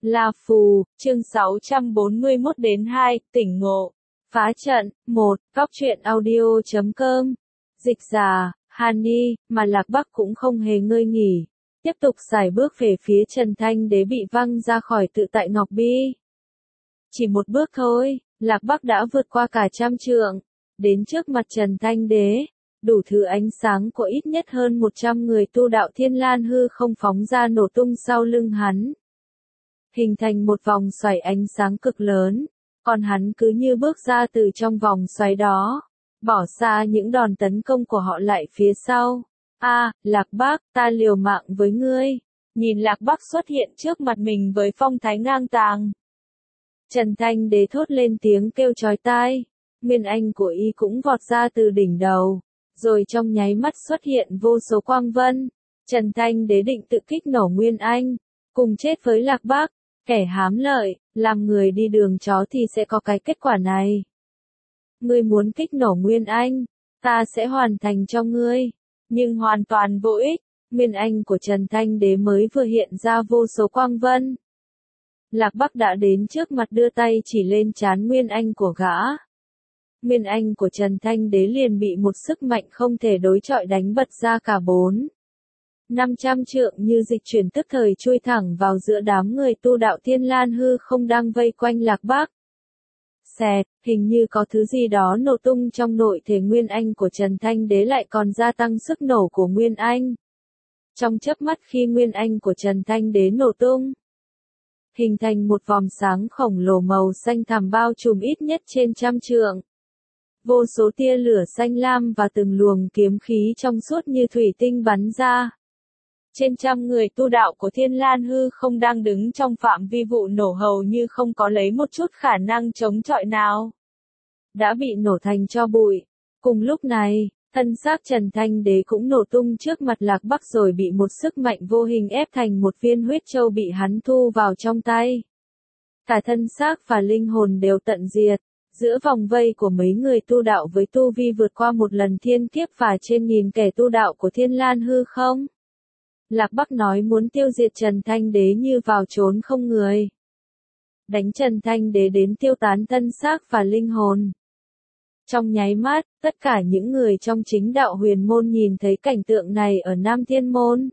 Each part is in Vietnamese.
La Phù, chương 641 đến 2, tỉnh ngộ. Phá trận, 1, góc truyện audio.com. Dịch giả, Hani, mà Lạc Bắc cũng không hề ngơi nghỉ. Tiếp tục xài bước về phía Trần Thanh Đế bị văng ra khỏi tự tại Ngọc Bi. Chỉ một bước thôi, Lạc Bắc đã vượt qua cả 100 trượng, đến trước mặt Trần Thanh Đế. Đủ thứ ánh sáng của ít nhất hơn 100 người tu đạo Thiên Lan hư không phóng ra nổ tung sau lưng hắn. Hình thành một vòng xoáy ánh sáng cực lớn, còn hắn cứ như bước ra từ trong vòng xoáy đó, bỏ xa những đòn tấn công của họ lại phía sau. Lạc Bắc, ta liều mạng với ngươi. Nhìn Lạc Bắc xuất hiện trước mặt mình với phong thái ngang tàng, Trần Thanh Đế thốt lên tiếng kêu chói tai. Nguyên anh của y cũng vọt ra từ đỉnh đầu, rồi trong nháy mắt xuất hiện vô số quang vân. Trần Thanh Đế định tự kích nổ Nguyên anh, cùng chết với Lạc Bắc. Kẻ hám lợi, làm người đi đường chó thì sẽ có cái kết quả này. Ngươi muốn kích nổ Nguyên anh, ta sẽ hoàn thành cho ngươi, nhưng hoàn toàn vô ích. Nguyên anh của Trần Thanh Đế mới vừa hiện ra vô số quang vân. Lạc Bắc đã đến trước mặt đưa tay chỉ lên trán Nguyên anh của gã. Nguyên anh của Trần Thanh Đế liền bị một sức mạnh không thể đối chọi đánh bật ra cả 400 trượng như dịch chuyển tức thời chui thẳng vào giữa đám người tu đạo Thiên Lan hư không đang vây quanh Lạc Bắc. Xẹt, hình như có thứ gì đó nổ tung trong nội thể Nguyên anh của Trần Thanh Đế lại còn gia tăng sức nổ của Nguyên anh. Trong chớp mắt khi Nguyên anh của Trần Thanh Đế nổ tung, hình thành một vòng sáng khổng lồ màu xanh thẳm bao trùm ít nhất trên 100 trượng. Vô số tia lửa xanh lam và từng luồng kiếm khí trong suốt như thủy tinh bắn ra. Trên 100 người tu đạo của Thiên Lan hư không đang đứng trong phạm vi vụ nổ hầu như không có lấy một chút khả năng chống chọi nào. Đã bị nổ thành tro bụi. Cùng lúc này, thân xác Trần Thanh Đế cũng nổ tung trước mặt Lạc Bắc rồi bị một sức mạnh vô hình ép thành một viên huyết châu bị hắn thu vào trong tay. Cả thân xác và linh hồn đều tận diệt. Giữa vòng vây của mấy người tu đạo với tu vi vượt qua một lần thiên kiếp và trên nghìn kẻ tu đạo của Thiên Lan hư không. Lạc Bắc nói muốn tiêu diệt Trần Thanh Đế như vào trốn không người. Đánh Trần Thanh Đế đến tiêu tán thân xác và linh hồn. Trong nháy mắt, tất cả những người trong chính đạo huyền môn nhìn thấy cảnh tượng này ở Nam Thiên Môn,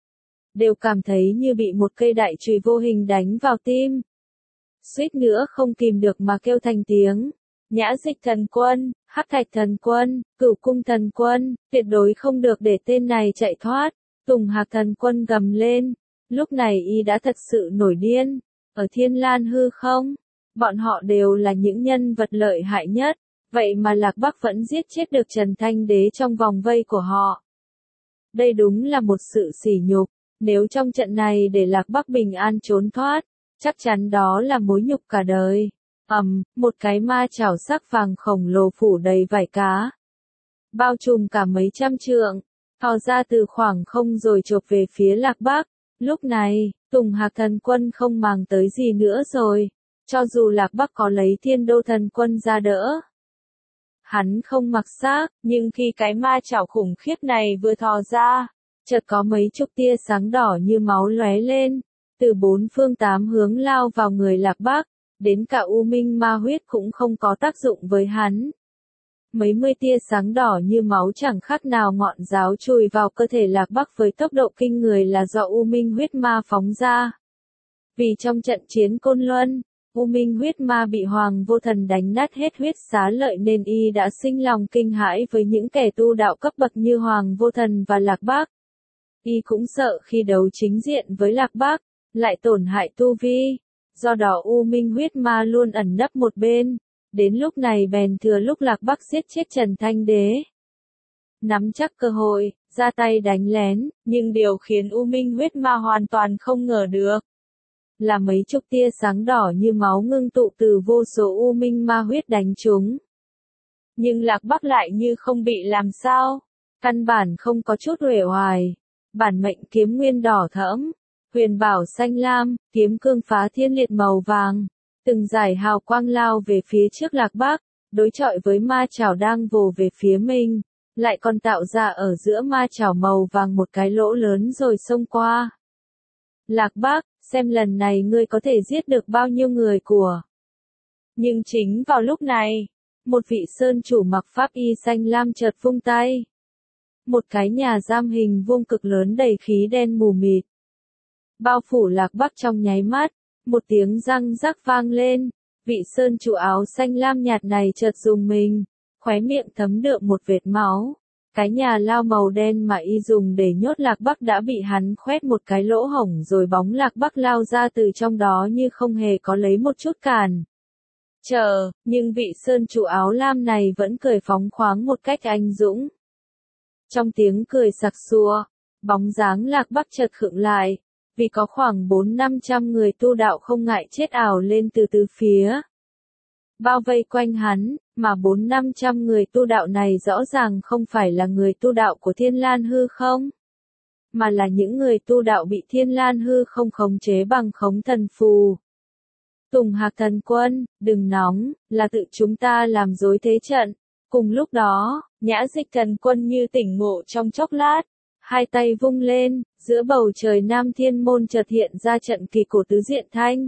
đều cảm thấy như bị một cây đại chùy vô hình đánh vào tim. Suýt nữa không kìm được mà kêu thành tiếng. Nhã Dịch Thần Quân, Hắc Thạch Thần Quân, Cửu Cung Thần Quân, tuyệt đối không được để tên này chạy thoát. Tùng Hạc Thần Quân gầm lên. Lúc này y đã thật sự nổi điên. Ở Thiên Lan hư không, bọn họ đều là những nhân vật lợi hại nhất. Vậy mà Lạc Bắc vẫn giết chết được Trần Thanh Đế trong vòng vây của họ. Đây đúng là một sự sỉ nhục. Nếu trong trận này để Lạc Bắc bình an trốn thoát, chắc chắn đó là mối nhục cả đời. Một cái ma chảo sắc vàng khổng lồ phủ đầy vảy cá, bao trùm cả mấy 100 trượng, thò ra từ khoảng không rồi chộp về phía Lạc Bắc. Lúc này, Tùng Hạc Thần Quân không màng tới gì nữa rồi. Cho dù Lạc Bắc có lấy Thiên Đô Thần Quân ra đỡ, hắn không mặc xác, nhưng khi cái ma chảo khủng khiếp này vừa thò ra, chợt có mấy chục tia sáng đỏ như máu lóe lên, từ 4 phương 8 hướng lao vào người Lạc Bắc, đến cả U Minh ma huyết cũng không có tác dụng với hắn. Mấy mươi tia sáng đỏ như máu chẳng khác nào ngọn giáo chùi vào cơ thể Lạc Bắc với tốc độ kinh người là do U Minh huyết ma phóng ra. Vì trong trận chiến Côn Luân, U Minh huyết ma bị Hoàng Vô Thần đánh nát hết huyết xá lợi nên y đã sinh lòng kinh hãi với những kẻ tu đạo cấp bậc như Hoàng Vô Thần và Lạc Bắc. Y cũng sợ khi đấu chính diện với Lạc Bắc, lại tổn hại tu vi. Do đó U Minh huyết ma luôn ẩn nấp một bên. Đến lúc này bèn thừa lúc Lạc Bắc giết chết Trần Thanh Đế, nắm chắc cơ hội, ra tay đánh lén, nhưng điều khiến U Minh huyết ma hoàn toàn không ngờ được là mấy chục tia sáng đỏ như máu ngưng tụ từ vô số U Minh ma huyết đánh chúng. Nhưng Lạc Bắc lại như không bị làm sao, căn bản không có chút uể oải. Bản mệnh kiếm nguyên đỏ thẫm, huyền bảo xanh lam, kiếm cương phá thiên liệt màu vàng, từng dải hào quang lao về phía trước Lạc Bắc, đối chọi với ma chảo đang vồ về phía mình, lại còn tạo ra ở giữa ma chảo màu vàng một cái lỗ lớn rồi xông qua. Lạc Bắc, xem lần này ngươi có thể giết được bao nhiêu người của. Nhưng chính vào lúc này, một vị sơn chủ mặc pháp y xanh lam chợt vung tay. Một cái nhà giam hình vuông cực lớn đầy khí đen mù mịt. Bao phủ Lạc Bắc trong nháy mắt, một tiếng răng rắc vang lên, vị sơn chủ áo xanh lam nhạt này chợt rùng mình, khóe miệng thấm đượm một vệt máu. Cái nhà lao màu đen mà y dùng để nhốt Lạc Bắc đã bị hắn khoét một cái lỗ hổng rồi bóng Lạc Bắc lao ra từ trong đó như không hề có lấy một chút cản. Nhưng vị sơn chủ áo lam này vẫn cười phóng khoáng một cách anh dũng. Trong tiếng cười sặc sụa, bóng dáng Lạc Bắc chợt khựng lại, vì có khoảng 400-500 người tu đạo không ngại chết ảo lên từ tứ phía. Bao vây quanh hắn, mà 400-500 người tu đạo này rõ ràng không phải là người tu đạo của Thiên Lan Hư Không, mà là những người tu đạo bị Thiên Lan Hư Không khống chế bằng khống thần phù. Tùng Hạc thần quân, đừng nóng, là tự chúng ta làm rối thế trận. Cùng lúc đó, Nhã Dịch thần quân như tỉnh ngộ trong chốc lát, hai tay vung lên, giữa bầu trời Nam Thiên Môn chợt hiện ra trận kỳ cổ tứ diện thanh.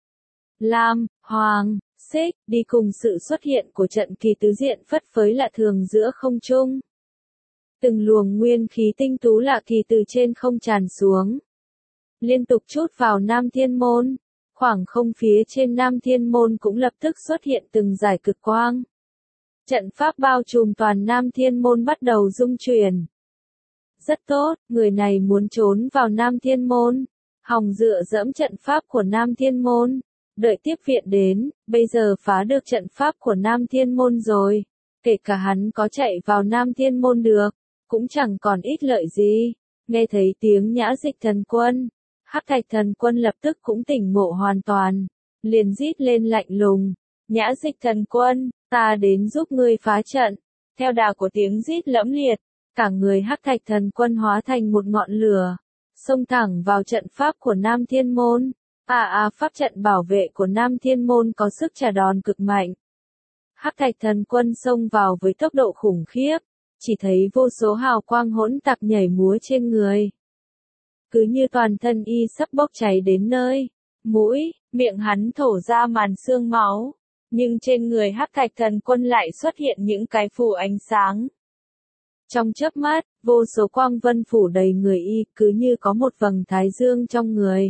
Lam, Hoàng, Xích, đi cùng sự xuất hiện của trận kỳ tứ diện phất phới lạ thường giữa không trung. Từng luồng nguyên khí tinh tú lạ kỳ từ trên không tràn xuống, liên tục trút vào Nam Thiên Môn. Khoảng không phía trên Nam Thiên Môn cũng lập tức xuất hiện từng dải cực quang. Trận pháp bao trùm toàn Nam Thiên Môn bắt đầu rung chuyển. Rất tốt, người này muốn trốn vào Nam Thiên Môn. Hòng dựa dẫm trận pháp của Nam Thiên Môn. Đợi tiếp viện đến, bây giờ phá được trận pháp của Nam Thiên Môn rồi. Kể cả hắn có chạy vào Nam Thiên Môn được, cũng chẳng còn ích lợi gì. Nghe thấy tiếng Nhã Dịch thần quân, Hắc Thạch thần quân lập tức cũng tỉnh ngộ hoàn toàn, liền rít lên lạnh lùng. Nhã Dịch thần quân, ta đến giúp ngươi phá trận. Theo đà của tiếng rít lẫm liệt, cả người Hắc Thạch thần quân hóa thành một ngọn lửa, xông thẳng vào trận pháp của Nam Thiên Môn. Pháp trận bảo vệ của Nam Thiên Môn có sức trả đòn cực mạnh. Hắc Thạch thần quân xông vào với tốc độ khủng khiếp, chỉ thấy vô số hào quang hỗn tạp nhảy múa trên người. Cứ như toàn thân y sắp bốc cháy đến nơi, mũi, miệng hắn thổ ra màn sương máu, nhưng trên người Hắc Thạch thần quân lại xuất hiện những cái phù ánh sáng. Trong chớp mắt, vô số quang vân phủ đầy người y, cứ như có một vầng thái dương trong người.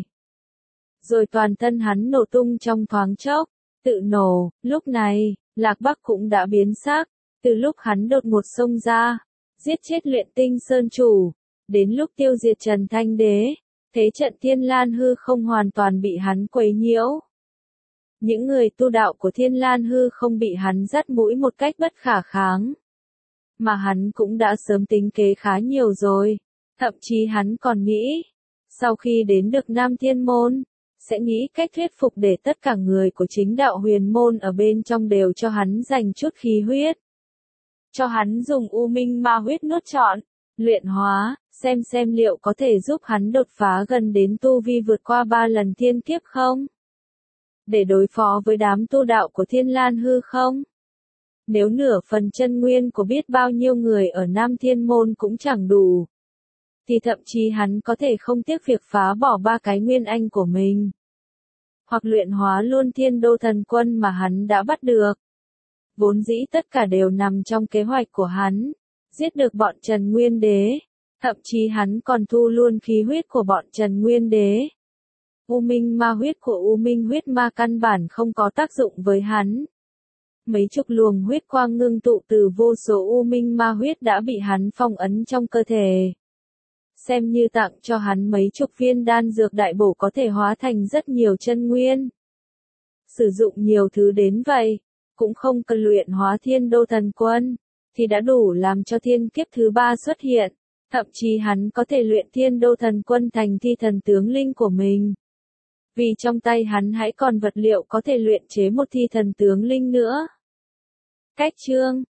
Rồi toàn thân hắn nổ tung trong thoáng chốc, tự nổ. Lúc này, Lạc Bắc cũng đã biến sắc, từ lúc hắn đột ngột xông ra, giết chết Luyện Tinh Sơn chủ, đến lúc tiêu diệt Trần Thanh Đế, thế trận Thiên Lan Hư Không hoàn toàn bị hắn quấy nhiễu. Những người tu đạo của Thiên Lan Hư Không bị hắn dắt mũi một cách bất khả kháng. Mà hắn cũng đã sớm tính kế khá nhiều rồi, thậm chí hắn còn nghĩ, sau khi đến được Nam Thiên Môn, sẽ nghĩ cách thuyết phục để tất cả người của chính đạo huyền môn ở bên trong đều cho hắn dành chút khí huyết. Cho hắn dùng U Minh Ma huyết nuốt trọn, luyện hóa, xem liệu có thể giúp hắn đột phá gần đến tu vi vượt qua 3 lần thiên kiếp không? Để đối phó với đám tu đạo của Thiên Lan Hư Không. Nếu nửa phần chân nguyên của biết bao nhiêu người ở Nam Thiên Môn cũng chẳng đủ, thì thậm chí hắn có thể không tiếc việc phá bỏ 3 cái nguyên anh của mình. Hoặc luyện hóa luôn Thiên Đô thần quân mà hắn đã bắt được. Vốn dĩ tất cả đều nằm trong kế hoạch của hắn, giết được bọn Trần Nguyên Đế, thậm chí hắn còn thu luôn khí huyết của bọn Trần Nguyên Đế. U Minh Ma huyết của U Minh huyết ma căn bản không có tác dụng với hắn. Mấy chục luồng huyết quang ngưng tụ từ vô số U Minh Ma huyết đã bị hắn phong ấn trong cơ thể. Xem như tặng cho hắn mấy chục viên đan dược đại bổ có thể hóa thành rất nhiều chân nguyên. Sử dụng nhiều thứ đến vậy, cũng không cần luyện hóa Thiên Đô thần quân, thì đã đủ làm cho thiên kiếp thứ 3 xuất hiện. Thậm chí hắn có thể luyện Thiên Đô thần quân thành thi thần tướng linh của mình. Vì trong tay hắn hãy còn vật liệu có thể luyện chế một thi thần tướng linh nữa. Cách chương